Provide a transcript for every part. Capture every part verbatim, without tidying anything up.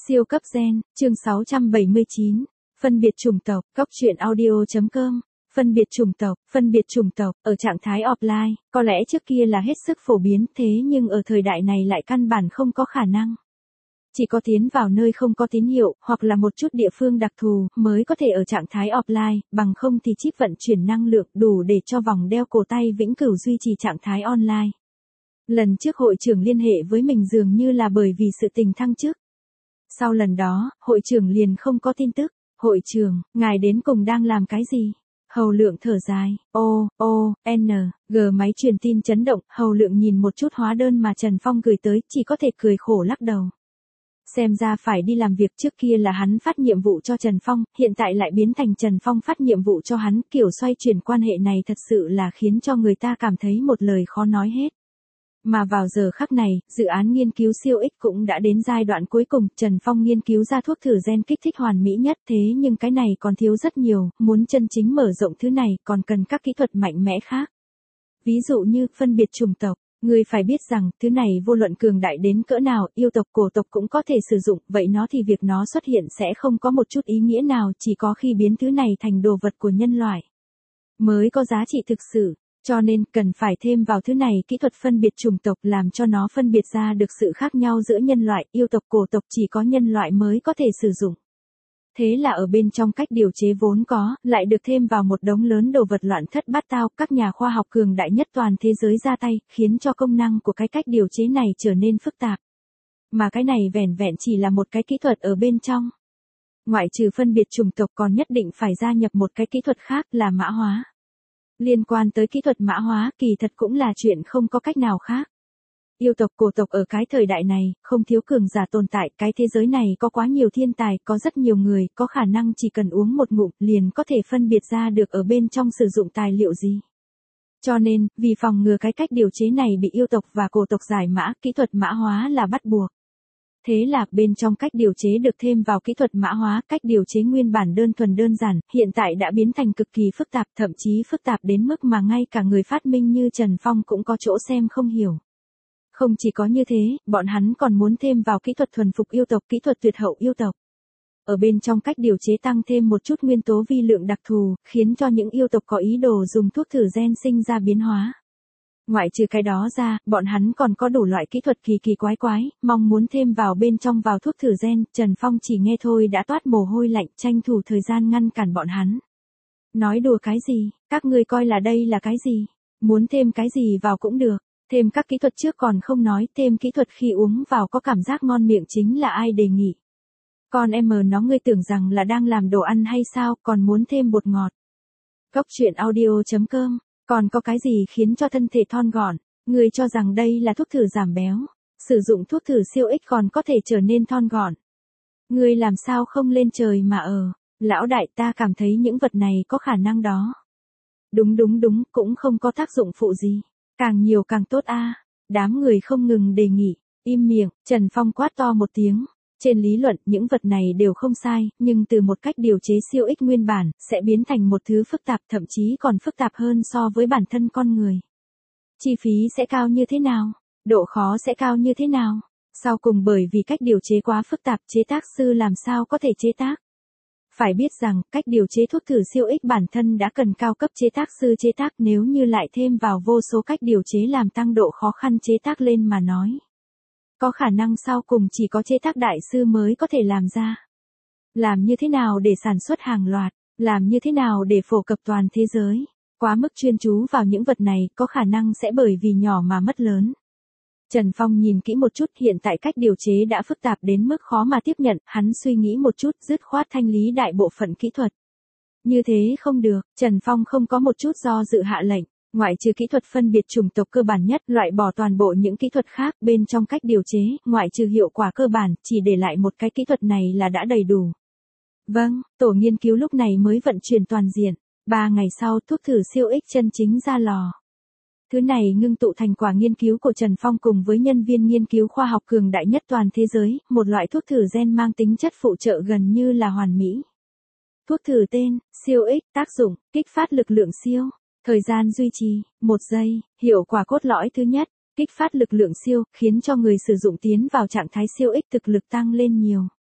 Siêu cấp gen, chương sáu trăm bảy mươi chín, phân biệt chủng tộc, góc truyện audio chấm com. Phân biệt chủng tộc, phân biệt chủng tộc, ở trạng thái offline, có lẽ trước kia là hết sức phổ biến, thế nhưng ở thời đại này lại căn bản không có khả năng. Chỉ có tiến vào nơi không có tín hiệu, hoặc là một chút địa phương đặc thù, mới có thể ở trạng thái offline, bằng không thì chip vận chuyển năng lượng đủ để cho vòng đeo cổ tay vĩnh cửu duy trì trạng thái online. Lần trước hội trưởng liên hệ với mình dường như là bởi vì sự tình thăng chức. Sau lần đó, hội trưởng liền không có tin tức. Hội trưởng, ngài đến cùng đang làm cái gì? Hầu Lượng thở dài, O, O, N, G máy truyền tin chấn động, Hầu Lượng nhìn một chút hóa đơn mà Trần Phong gửi tới, chỉ có thể cười khổ lắc đầu. Xem ra phải đi làm việc, trước kia là hắn phát nhiệm vụ cho Trần Phong, hiện tại lại biến thành Trần Phong phát nhiệm vụ cho hắn, kiểu xoay chuyển quan hệ này thật sự là khiến cho người ta cảm thấy một lời khó nói hết. Mà vào giờ khắc này, dự án nghiên cứu siêu X cũng đã đến giai đoạn cuối cùng, Trần Phong nghiên cứu ra thuốc thử gen kích thích hoàn mỹ nhất, thế nhưng cái này còn thiếu rất nhiều, muốn chân chính mở rộng thứ này còn cần các kỹ thuật mạnh mẽ khác. Ví dụ như phân biệt chủng tộc, người phải biết rằng thứ này vô luận cường đại đến cỡ nào, yêu tộc cổ tộc cũng có thể sử dụng, vậy nó thì việc nó xuất hiện sẽ không có một chút ý nghĩa nào, chỉ có khi biến thứ này thành đồ vật của nhân loại mới có giá trị thực sự. Cho nên, cần phải thêm vào thứ này kỹ thuật phân biệt chủng tộc làm cho nó phân biệt ra được sự khác nhau giữa nhân loại, yêu tộc cổ tộc chỉ có nhân loại mới có thể sử dụng. Thế là ở bên trong cách điều chế vốn có, lại được thêm vào một đống lớn đồ vật loạn thất bát tao, các nhà khoa học cường đại nhất toàn thế giới ra tay, khiến cho công năng của cái cách điều chế này trở nên phức tạp. Mà cái này vẻn vẹn chỉ là một cái kỹ thuật ở bên trong. Ngoại trừ phân biệt chủng tộc còn nhất định phải gia nhập một cái kỹ thuật khác là mã hóa. Liên quan tới kỹ thuật mã hóa, kỳ thật cũng là chuyện không có cách nào khác. Yêu tộc cổ tộc ở cái thời đại này, không thiếu cường giả tồn tại, cái thế giới này có quá nhiều thiên tài, có rất nhiều người, có khả năng chỉ cần uống một ngụm, liền có thể phân biệt ra được ở bên trong sử dụng tài liệu gì. Cho nên, vì phòng ngừa cái cách điều chế này bị yêu tộc và cổ tộc giải mã, kỹ thuật mã hóa là bắt buộc. Thế là, bên trong cách điều chế được thêm vào kỹ thuật mã hóa, cách điều chế nguyên bản đơn thuần đơn giản, hiện tại đã biến thành cực kỳ phức tạp, thậm chí phức tạp đến mức mà ngay cả người phát minh như Trần Phong cũng có chỗ xem không hiểu. Không chỉ có như thế, bọn hắn còn muốn thêm vào kỹ thuật thuần phục yêu tộc, kỹ thuật tuyệt hậu yêu tộc. Ở bên trong cách điều chế tăng thêm một chút nguyên tố vi lượng đặc thù, khiến cho những yêu tộc có ý đồ dùng thuốc thử gen sinh ra biến hóa. Ngoại trừ cái đó ra, bọn hắn còn có đủ loại kỹ thuật kỳ kỳ quái quái, mong muốn thêm vào bên trong vào thuốc thử gen, Trần Phong chỉ nghe thôi đã toát mồ hôi lạnh, tranh thủ thời gian ngăn cản bọn hắn. Nói đùa cái gì, các ngươi coi là đây là cái gì, muốn thêm cái gì vào cũng được, thêm các kỹ thuật trước còn không nói, thêm kỹ thuật khi uống vào có cảm giác ngon miệng chính là ai đề nghị. Con em mờ nó ngươi tưởng rằng là đang làm đồ ăn hay sao, còn muốn thêm bột ngọt. Góc truyện audio chấm com. Còn có cái gì khiến cho thân thể thon gọn? Người cho rằng đây là thuốc thử giảm béo. Sử dụng thuốc thử siêu X còn có thể trở nên thon gọn. Người làm sao không lên trời mà ở? Lão đại, ta cảm thấy những vật này có khả năng đó. Đúng đúng đúng, cũng không có tác dụng phụ gì. Càng nhiều càng tốt a. Đám người không ngừng đề nghị. Im miệng, Trần Phong quát to một tiếng. Trên lý luận, những vật này đều không sai, nhưng từ một cách điều chế siêu X nguyên bản, sẽ biến thành một thứ phức tạp, thậm chí còn phức tạp hơn so với bản thân con người. Chi phí sẽ cao như thế nào? Độ khó sẽ cao như thế nào? Sau cùng bởi vì cách điều chế quá phức tạp, chế tác sư làm sao có thể chế tác? Phải biết rằng, cách điều chế thuốc thử siêu X bản thân đã cần cao cấp chế tác sư chế tác, nếu như lại thêm vào vô số cách điều chế làm tăng độ khó khăn chế tác lên mà nói. Có khả năng sau cùng chỉ có chế tác đại sư mới có thể làm ra. Làm như thế nào để sản xuất hàng loạt, làm như thế nào để phổ cập toàn thế giới. Quá mức chuyên chú vào những vật này có khả năng sẽ bởi vì nhỏ mà mất lớn. Trần Phong nhìn kỹ một chút, hiện tại cách điều chế đã phức tạp đến mức khó mà tiếp nhận, hắn suy nghĩ một chút, dứt khoát thanh lý đại bộ phận kỹ thuật. Như thế không được, Trần Phong không có một chút do dự hạ lệnh. Ngoại trừ kỹ thuật phân biệt chủng tộc cơ bản nhất, loại bỏ toàn bộ những kỹ thuật khác, bên trong cách điều chế, ngoại trừ hiệu quả cơ bản, chỉ để lại một cái kỹ thuật này là đã đầy đủ. Vâng, tổ nghiên cứu lúc này mới vận chuyển toàn diện. Ba ngày sau, thuốc thử siêu X chân chính ra lò. Thứ này ngưng tụ thành quả nghiên cứu của Trần Phong cùng với nhân viên nghiên cứu khoa học cường đại nhất toàn thế giới, một loại thuốc thử gen mang tính chất phụ trợ gần như là hoàn mỹ. Thuốc thử tên, siêu X, tác dụng, kích phát lực lượng siêu. Thời gian duy trì, một giây, hiệu quả cốt lõi thứ nhất, kích phát lực lượng siêu, khiến cho người sử dụng tiến vào trạng thái siêu X thực lực tăng lên nhiều.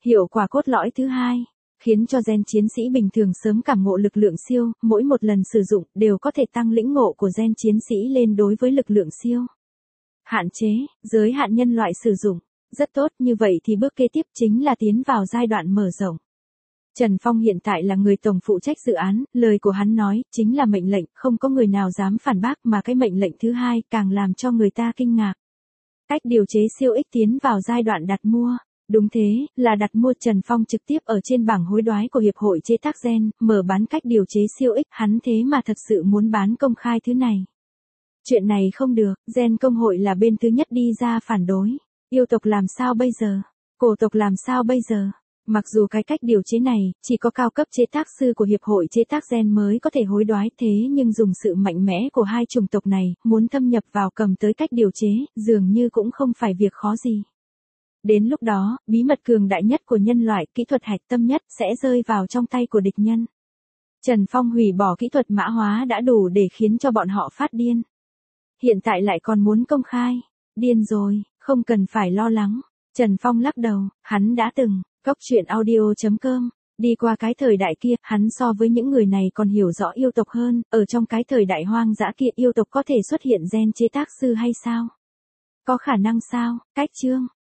Hiệu quả cốt lõi thứ hai, khiến cho gen chiến sĩ bình thường sớm cảm ngộ lực lượng siêu, mỗi một lần sử dụng đều có thể tăng lĩnh ngộ của gen chiến sĩ lên đối với lực lượng siêu. Hạn chế, giới hạn nhân loại sử dụng. Rất tốt, như vậy thì bước kế tiếp chính là tiến vào giai đoạn mở rộng. Trần Phong hiện tại là người tổng phụ trách dự án, lời của hắn nói, chính là mệnh lệnh, không có người nào dám phản bác mà cái mệnh lệnh thứ hai càng làm cho người ta kinh ngạc. Cách điều chế siêu X tiến vào giai đoạn đặt mua. Đúng thế, là đặt mua. Trần Phong trực tiếp ở trên bảng hối đoái của Hiệp hội chế tác gen, mở bán cách điều chế siêu X, hắn thế mà thật sự muốn bán công khai thứ này. Chuyện này không được, gen công hội là bên thứ nhất đi ra phản đối. Yêu tộc làm sao bây giờ? Cổ tộc làm sao bây giờ? Mặc dù cái cách điều chế này, chỉ có cao cấp chế tác sư của Hiệp hội chế tác gen mới có thể hối đoái, thế nhưng dùng sự mạnh mẽ của hai chủng tộc này, muốn thâm nhập vào cầm tới cách điều chế, dường như cũng không phải việc khó gì. Đến lúc đó, bí mật cường đại nhất của nhân loại, kỹ thuật hạch tâm nhất, sẽ rơi vào trong tay của địch nhân. Trần Phong hủy bỏ kỹ thuật mã hóa đã đủ để khiến cho bọn họ phát điên. Hiện tại lại còn muốn công khai. Điên rồi, không cần phải lo lắng. Trần Phong lắc đầu, hắn đã từng, Cốc truyện audio chấm com, đi qua cái thời đại kia, hắn so với những người này còn hiểu rõ yêu tộc hơn, ở trong cái thời đại hoang dã kia yêu tộc có thể xuất hiện gen chế tác sư hay sao? Có khả năng sao? Cách chương